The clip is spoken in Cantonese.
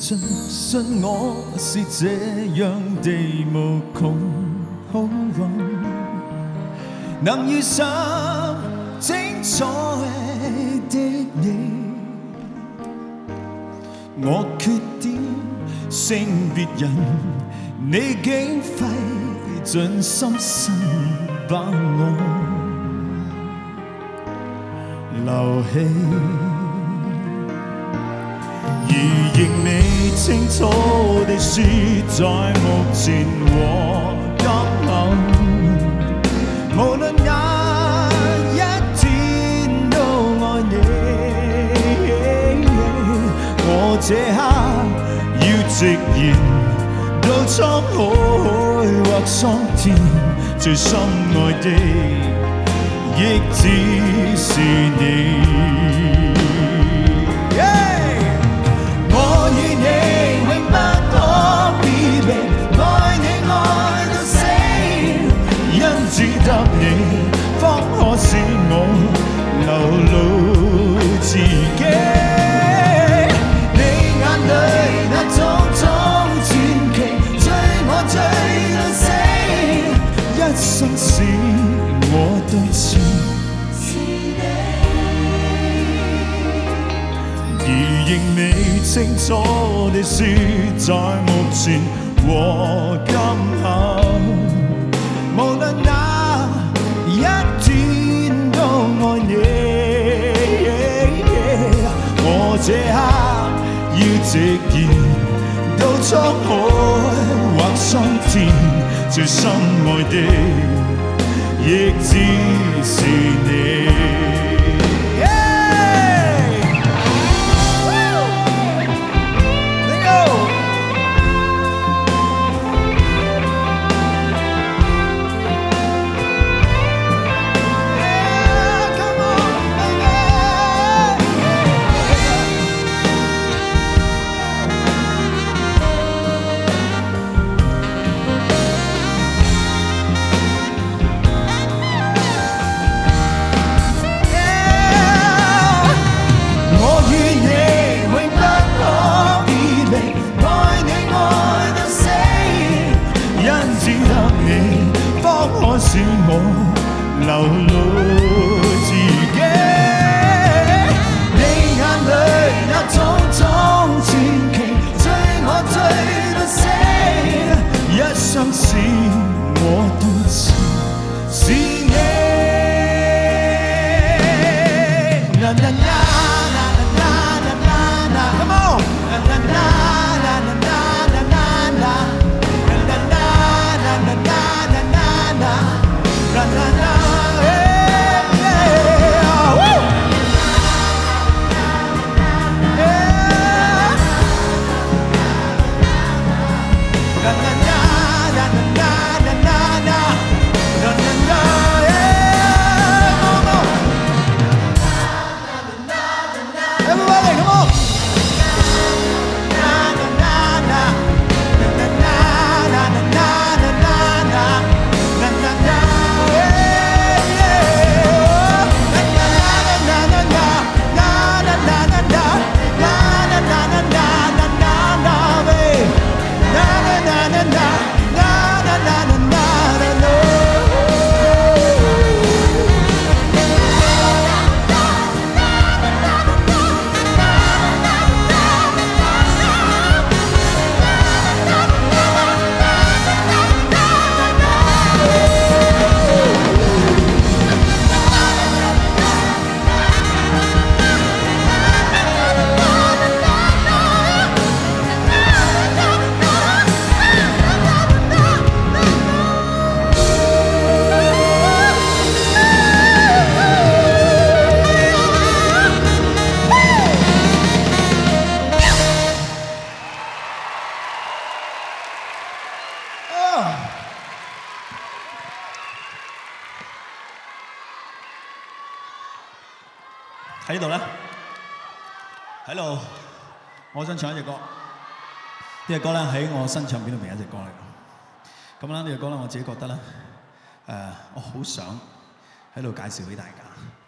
盡信我是這樣地無窮好運，能遇上精彩的你。我缺點勝別人，你竟費盡心神把我留起。而仍未清楚地說，在目前和今後，無論哪一天都愛你。我這刻要直言，到滄海或桑田，最深愛的亦只是你。我與你永不可別離，愛你愛到死，因只得你方可使我流露自己。你眼裏那種種傳奇，追我追到死，一生使我對峙。而仍未清楚地說，在目前和今後，無論哪一天都愛你。我這刻要直言，到滄海或桑田，最深愛的亦只是你。使我流露自己，你眼裏那種種傳奇，追我追到死，一生使我對峙是你。啦啦啦啦啦啦啦啦 ，Come on， 啦啦啦啦啦啦啦啦啦，啦啦啦啦啦啦啦啦。La la la, yeah, yeah, woo! Yeah. La la la, la la la, la la la, la la la, yeah, come on. Everybody, come on. La la la la, la la la, la la la, la la la.喺呢度咧，喺度，我想唱一隻歌。呢隻歌咧喺我新唱片裏面一隻歌嚟嘅。咁啦，呢隻歌咧我自己覺得咧，我好想喺度介紹俾大家。